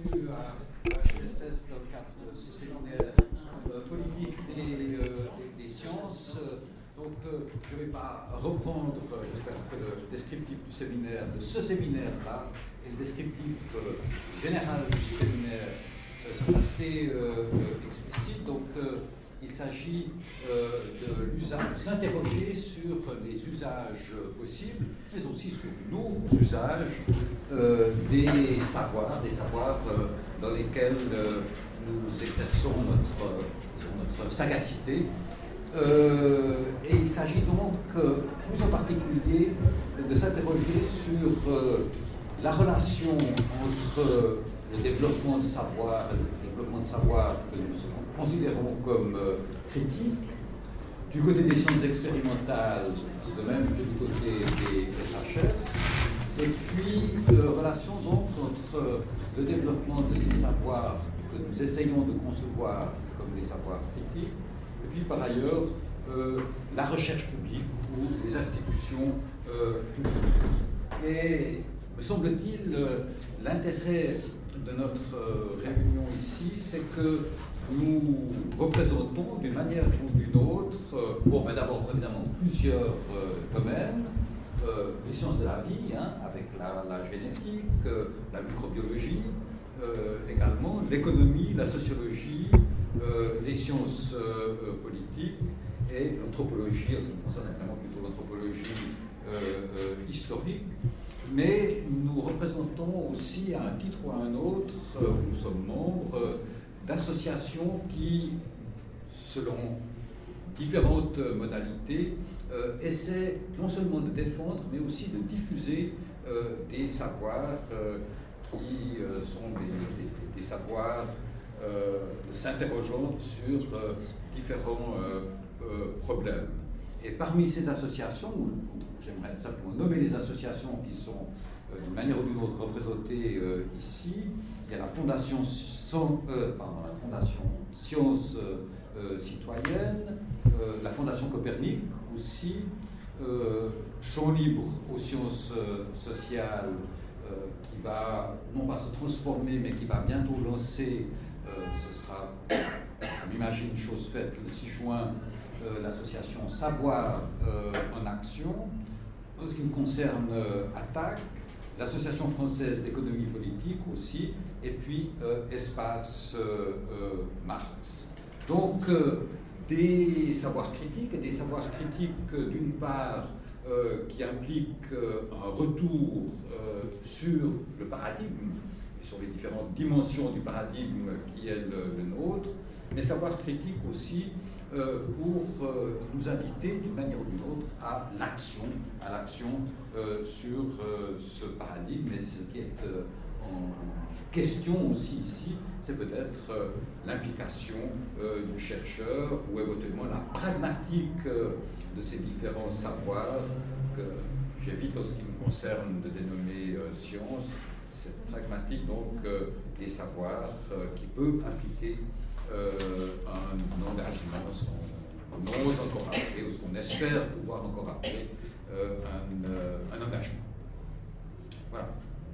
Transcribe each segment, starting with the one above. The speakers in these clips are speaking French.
bienvenue à HESS dans le cadre de ce séminaire politique des sciences. Donc, je ne vais pas reprendre, j'espère que le descriptif du séminaire, de ce séminaire-là, et le descriptif général du séminaire sont assez explicites. Donc, il s'agit de s'interroger sur les usages possibles, mais aussi sur nos usages des savoirs dans lesquels nous exerçons notre sagacité. Et il s'agit donc, plus en particulier, de s'interroger sur la relation entre le développement de savoir que nous considérons comme critique, du côté des sciences expérimentales, de même que du côté des SHS, et puis relation donc entre le développement de ces savoirs que nous essayons de concevoir comme des savoirs critiques, et puis par ailleurs la recherche publique ou les institutions publiques. Et me semble-t-il, l'intérêt de notre réunion ici, c'est que nous représentons d'une manière ou d'une autre, d'abord évidemment plusieurs domaines, les sciences de la vie, avec la génétique, la microbiologie, également l'économie, la sociologie, les sciences politiques et l'anthropologie, en ce qui concerne évidemment plutôt l'anthropologie historique. Mais nous représentons aussi, à un titre ou à un autre, nous sommes membres d'associations qui, selon différentes modalités, essaient non seulement de défendre, mais aussi de diffuser des savoirs qui sont des savoirs s'interrogeant sur différents problèmes. Et parmi ces associations, j'aimerais simplement nommer les associations qui sont d'une manière ou d'une autre représentées ici, il y a la Fondation Sciences Citoyennes, la Fondation Copernic aussi, Champ Libre aux Sciences Sociales, qui va non pas se transformer, mais qui va bientôt lancer, ce sera, je m'imagine, chose faite, le 6 juin, l'association Savoir en Action. En ce qui me concerne, ATTAC, l'Association française d'économie politique aussi, et puis Espace Marx. Donc, des savoirs critiques, et des savoirs critiques d'une part qui impliquent un retour sur le paradigme, et sur les différentes dimensions du paradigme qui est le nôtre, mais savoirs critiques aussi pour nous inviter d'une manière ou d'une autre à l'action sur ce paradigme. Et ce qui est en question aussi ici, c'est peut-être l'implication du chercheur ou éventuellement la pragmatique de ces différents savoirs que j'évite en ce qui me concerne de dénommer science, cette pragmatique donc des savoirs qui peut impliquer un engagement, ce qu'on ose encore appeler, ou ce qu'on espère pouvoir encore appeler un engagement. Voilà.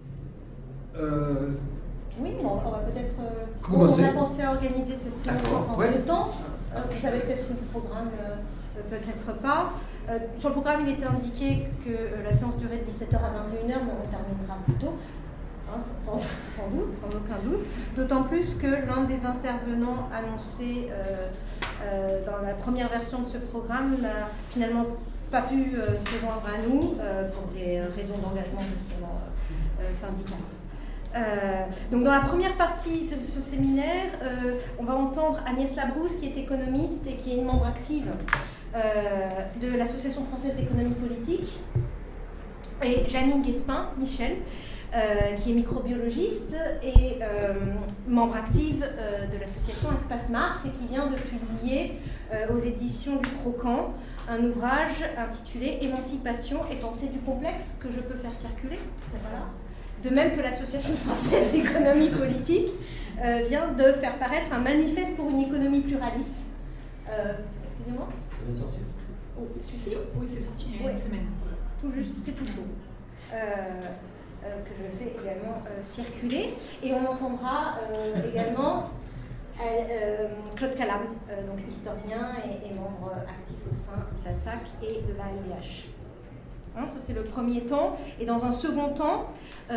Oui, bon, on va peut-être commencer. On a pensé à organiser cette séance en deux temps. Vous avez peut-être le programme, peut-être pas. Sur le programme, il était indiqué que la séance durait de 17h à 21h, mais on terminera plus tôt. Sans doute, sans aucun doute, d'autant plus que l'un des intervenants annoncés dans la première version de ce programme n'a finalement pas pu se joindre à nous pour des raisons d'engagement justement syndical. Donc dans la première partie de ce séminaire, on va entendre Agnès Labrousse, qui est économiste et qui est une membre active de l'Association française d'économie politique, et Janine Guespin, Michel, qui est microbiologiste et membre active de l'association Espace Marx, et qui vient de publier aux éditions du Croquant un ouvrage intitulé « Émancipation et pensée du complexe » que je peux faire circuler. Voilà. De même que l'Association française d'économie politique vient de faire paraître un manifeste pour une économie pluraliste. Excusez-moi. Ça vient de sortir. Oh, Oui, c'est sorti il y a une semaine. Tout juste, c'est tout chaud. que je fais également circuler. Et on entendra également Claude Calam, donc historien et membre actif au sein de l'ATTAC et de la LDH. Hein, ça c'est le premier temps. Et dans un second temps, on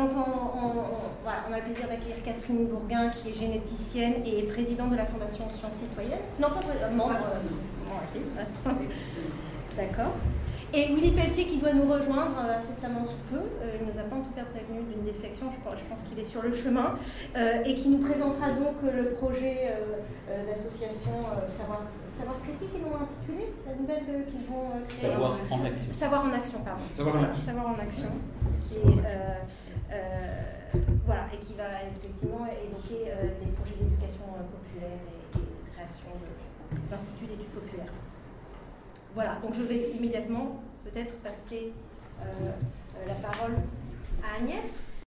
a le plaisir d'accueillir Catherine Bourguin, qui est généticienne et présidente de la Fondation Sciences Citoyennes. Non, pas membre actif. D'accord. Et Willy Pelletier qui doit nous rejoindre incessamment sous peu, il ne nous a pas en tout cas prévenu d'une défection, je pense qu'il est sur le chemin, et qui nous présentera donc le projet d'association Savoir Critique, ils l'ont intitulé, la nouvelle qu'ils vont créer. Savoir en action, pardon. Savoir en action, qui est, voilà, et qui va effectivement évoquer des projets d'éducation populaire et de création de l'Institut d'études populaires. Voilà, donc je vais immédiatement peut-être passer la parole à Agnès.